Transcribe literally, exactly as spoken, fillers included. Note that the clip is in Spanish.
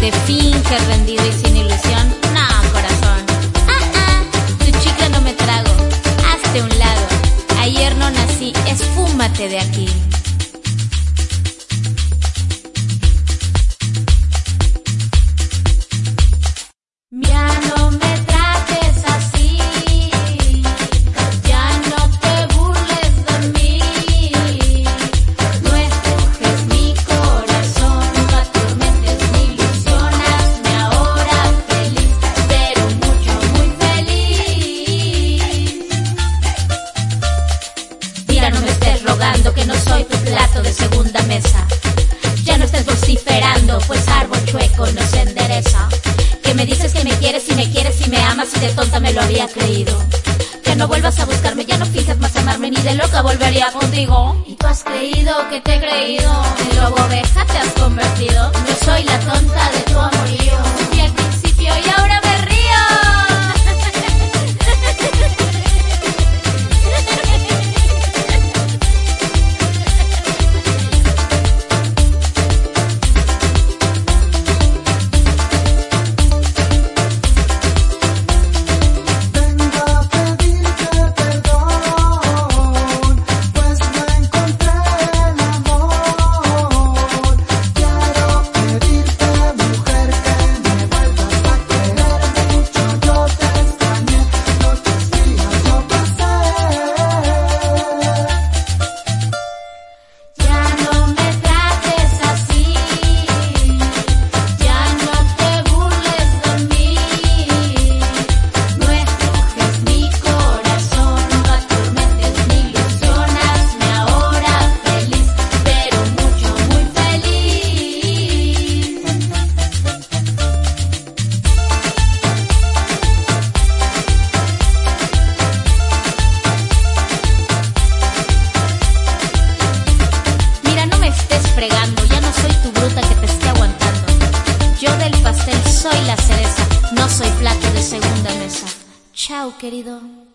Te finges rendido y sin ilusión. No, corazón. Ah, ah, tu chica no me trago. Hazte a un lado. Ayer no nací, esfúmate de aquí. Ya no me trates así, ya no te burles de mí, no estrujes mi corazón, no atormentes mi ilusión, hazme ahora feliz, pero mucho, muy feliz. Mira, no me estés rogando que no soy tu plato de segunda mesa, ya no estés vociferando, pues árbol chueco no se endereza. Que me dices que me quieres, si me quieres, si me amas, y de tonta me lo había creído. Que no vuelvas a buscarme, ya no finjas más amarme, ni de loca volvería contigo. Y tú has creído que te he creído, en lobo oveja te has convertido. Yo soy la tonta de tu amorío, fui al principio y ahora me río. Ya no soy tu bruta que te esté aguantando. Yo del pastel soy la cereza, no soy plato de segunda mesa. Chao, querido.